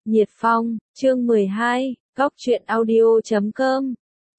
Nhiệt Phong, chương 12, góc truyện audio.com.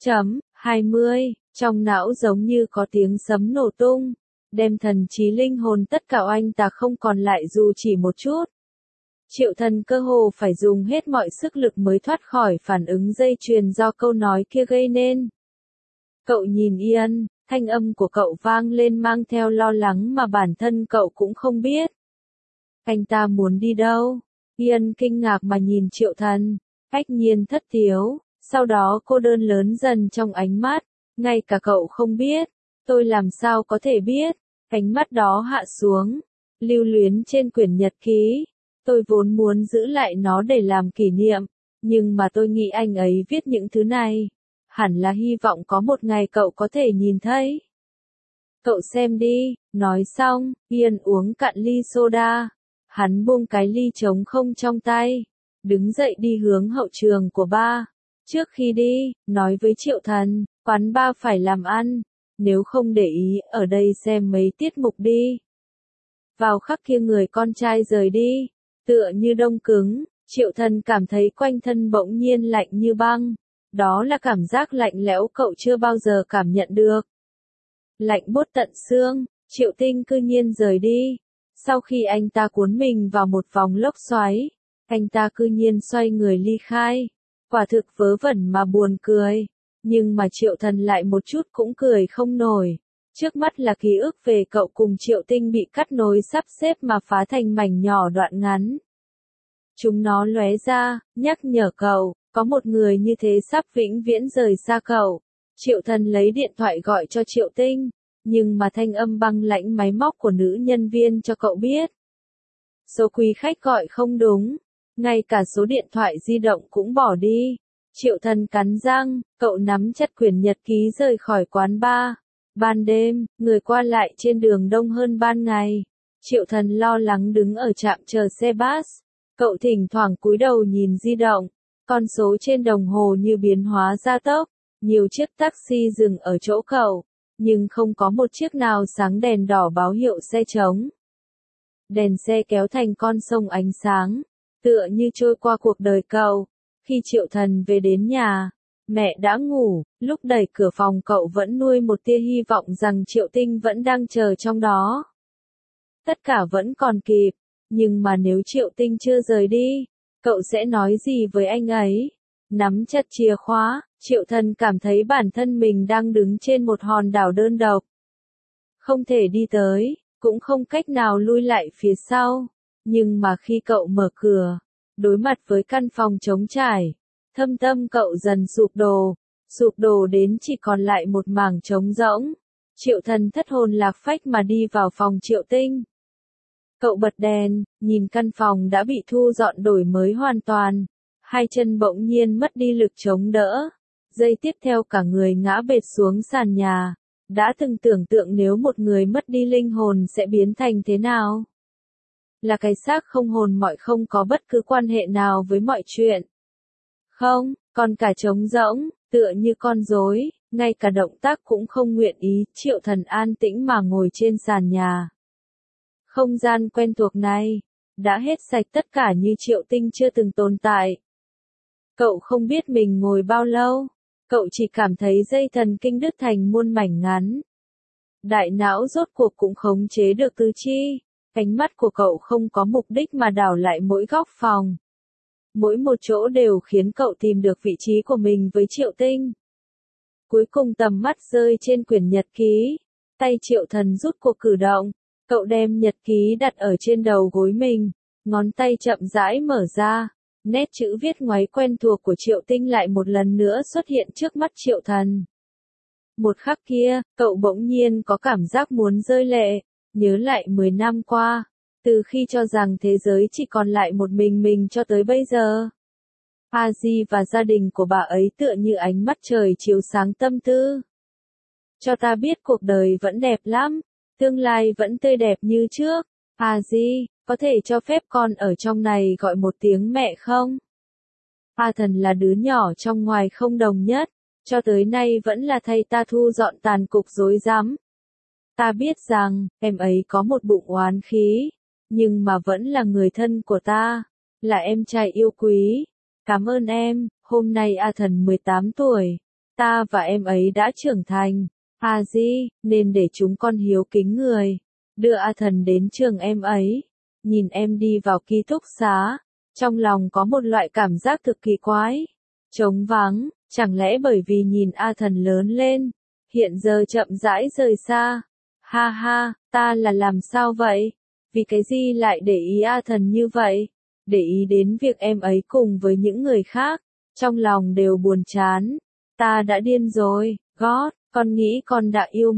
20, trong não giống như có tiếng sấm nổ tung, đem thần trí linh hồn tất cả oanh tạc không còn lại dù chỉ một chút. Triệu Thần cơ hồ phải dùng hết mọi sức lực mới thoát khỏi phản ứng dây chuyền do câu nói kia gây nên. Cậu nhìn Ian, thanh âm của cậu vang lên mang theo lo lắng mà bản thân cậu cũng không biết. Anh ta muốn đi đâu? Ian kinh ngạc mà nhìn Triệu Thần, ách nhiên thất thiếu, sau đó cô đơn lớn dần trong ánh mắt, ngay cả cậu không biết, tôi làm sao có thể biết, ánh mắt đó hạ xuống, lưu luyến trên quyển nhật ký, tôi vốn muốn giữ lại nó để làm kỷ niệm, nhưng mà tôi nghĩ anh ấy viết những thứ này, hẳn là hy vọng có một ngày cậu có thể nhìn thấy. Cậu xem đi, nói xong, Ian uống cạn ly soda. Hắn buông cái ly trống không trong tay, đứng dậy đi hướng hậu trường của bar. Trước khi đi, nói với Triệu Thần, quán bar phải làm ăn, nếu không để ý ở đây xem mấy tiết mục đi. Vào khắc kia người con trai rời đi, tựa như đông cứng, Triệu Thần cảm thấy quanh thân bỗng nhiên lạnh như băng, đó là cảm giác lạnh lẽo cậu chưa bao giờ cảm nhận được. Lạnh buốt tận xương, Triệu Tinh cư nhiên rời đi. Sau khi anh ta cuốn mình vào một vòng lốc xoáy, anh ta cư nhiên xoay người ly khai. Quả thực vớ vẩn mà buồn cười. Nhưng mà Triệu Thần lại một chút cũng cười không nổi. Trước mắt là ký ức về cậu cùng Triệu Tinh bị cắt nối sắp xếp mà phá thành mảnh nhỏ đoạn ngắn. Chúng nó lóe ra, nhắc nhở cậu, có một người như thế sắp vĩnh viễn rời xa cậu. Triệu Thần lấy điện thoại gọi cho Triệu Tinh. Nhưng mà thanh âm băng lãnh máy móc của nữ nhân viên cho cậu biết. Số quý khách gọi không đúng, ngay cả số điện thoại di động cũng bỏ đi. Triệu Thần cắn răng, cậu nắm chặt quyển nhật ký rời khỏi quán bar. Ban đêm, người qua lại trên đường đông hơn ban ngày. Triệu Thần lo lắng đứng ở trạm chờ xe bus. Cậu thỉnh thoảng cúi đầu nhìn di động, con số trên đồng hồ như biến hóa gia tốc. Nhiều chiếc taxi dừng ở chỗ cậu. Nhưng không có một chiếc nào sáng đèn đỏ báo hiệu xe trống. Đèn xe kéo thành con sông ánh sáng, tựa như trôi qua cuộc đời cậu. Khi Triệu Thần về đến nhà, mẹ đã ngủ, lúc đẩy cửa phòng cậu vẫn nuôi một tia hy vọng rằng Triệu Tinh vẫn đang chờ trong đó. Tất cả vẫn còn kịp, nhưng mà nếu Triệu Tinh chưa rời đi, cậu sẽ nói gì với anh ấy? Nắm chặt chìa khóa, Triệu Thần cảm thấy bản thân mình đang đứng trên một hòn đảo đơn độc. Không thể đi tới, cũng không cách nào lui lại phía sau. Nhưng mà khi cậu mở cửa, đối mặt với căn phòng trống trải, thâm tâm cậu dần sụp đổ đến chỉ còn lại một mảng trống rỗng. Triệu Thần thất hồn lạc phách mà đi vào phòng Triệu Tinh. Cậu bật đèn, nhìn căn phòng đã bị thu dọn đổi mới hoàn toàn. Hai chân bỗng nhiên mất đi lực chống đỡ. Giây tiếp theo cả người ngã bệt xuống sàn nhà. Đã từng tưởng tượng nếu một người mất đi linh hồn sẽ biến thành thế nào? Là cái xác không hồn mọi không có bất cứ quan hệ nào với mọi chuyện. Không, còn cả trống rỗng, tựa như con rối, ngay cả động tác cũng không nguyện ý. Triệu Thần an tĩnh mà ngồi trên sàn nhà. Không gian quen thuộc này, đã hết sạch tất cả như Triệu Tinh chưa từng tồn tại. Cậu không biết mình ngồi bao lâu, cậu chỉ cảm thấy dây thần kinh đứt thành muôn mảnh ngắn. Đại não rốt cuộc cũng khống chế được tứ chi, ánh mắt của cậu không có mục đích mà đảo lại mỗi góc phòng. Mỗi một chỗ đều khiến cậu tìm được vị trí của mình với Triệu Tinh. Cuối cùng tầm mắt rơi trên quyển nhật ký, tay Triệu Thần rút cuộc cử động, cậu đem nhật ký đặt ở trên đầu gối mình, ngón tay chậm rãi mở ra. Nét chữ viết ngoáy quen thuộc của Triệu Tinh lại một lần nữa xuất hiện trước mắt Triệu Thần. Một khắc kia, cậu bỗng nhiên có cảm giác muốn rơi lệ, nhớ lại 10 năm qua, từ khi cho rằng thế giới chỉ còn lại một mình cho tới bây giờ. A Di và gia đình của bà ấy tựa như ánh mắt trời chiếu sáng tâm tư. Cho ta biết cuộc đời vẫn đẹp lắm, tương lai vẫn tươi đẹp như trước. A Di, có thể cho phép con ở trong này gọi một tiếng mẹ không? A Thần là đứa nhỏ trong ngoài không đồng nhất, cho tới nay vẫn là thay ta thu dọn tàn cục rối rắm. Ta biết rằng, em ấy có một bụng oán khí, nhưng mà vẫn là người thân của ta. là em trai yêu quý. Cảm ơn em, hôm nay A Thần 18 tuổi, ta và em ấy đã trưởng thành. A Di, nên để chúng con hiếu kính người, đưa A Thần đến trường em ấy. Nhìn em đi vào ký túc xá, trong lòng có một loại cảm giác thực kỳ quái, trống vắng, chẳng lẽ bởi vì nhìn A Thần lớn lên, hiện giờ chậm rãi rời xa. Ha ha, ta là làm sao vậy? Vì cái gì lại để ý A Thần như vậy? Để ý đến việc em ấy cùng với những người khác, trong lòng đều buồn chán. Ta đã điên rồi, God, con nghĩ con đã yêu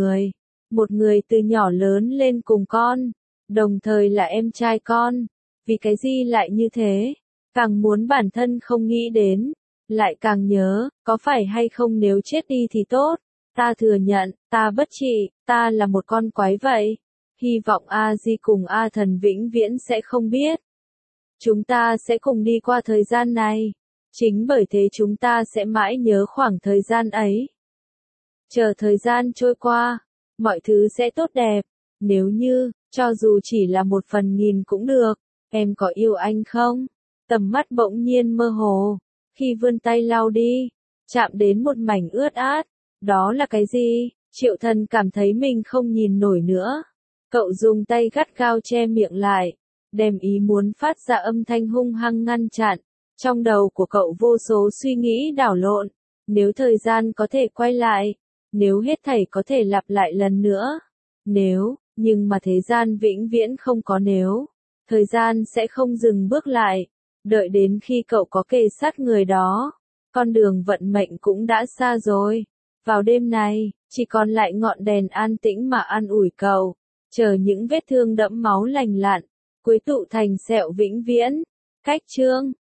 một người từ nhỏ lớn lên cùng con, đồng thời là em trai con. Vì cái gì lại như thế? Càng muốn bản thân không nghĩ đến, lại càng nhớ, có phải hay không nếu chết đi thì tốt. Ta thừa nhận, ta bất trị, ta là một con quái vậy. Hy vọng A Di cùng A Thần vĩnh viễn sẽ không biết. Chúng ta sẽ cùng đi qua thời gian này. Chính bởi thế chúng ta sẽ mãi nhớ khoảng thời gian ấy. Chờ thời gian trôi qua, mọi thứ sẽ tốt đẹp. Nếu như, cho dù chỉ là 1/1000 cũng được. Em có yêu anh không? Tầm mắt bỗng nhiên mơ hồ. Khi vươn tay lau đi, chạm đến một mảnh ướt át. Đó là cái gì? Triệu Thần cảm thấy mình không nhìn nổi nữa. Cậu dùng tay gắt gao che miệng lại, đem ý muốn phát ra âm thanh hung hăng ngăn chặn. Trong đầu của cậu vô số suy nghĩ đảo lộn. Nếu thời gian có thể quay lại, nếu hết thảy có thể lặp lại lần nữa, nếu, nhưng mà thế gian vĩnh viễn không có nếu. Thời gian sẽ không dừng bước lại, đợi đến khi cậu có kề sát người đó. Con đường vận mệnh cũng đã xa rồi. Vào đêm này, chỉ còn lại ngọn đèn an tĩnh mà an ủi cậu, chờ những vết thương đẫm máu lành lặn, cuối tụ thành sẹo vĩnh viễn. Cách chương